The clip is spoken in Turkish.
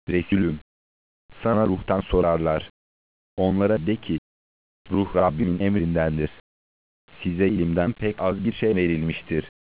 Resulüm, sana ruhtan sorarlar. Onlara de ki, ruh Rabbimin emrindendir. Size ilimden pek az bir şey verilmiştir.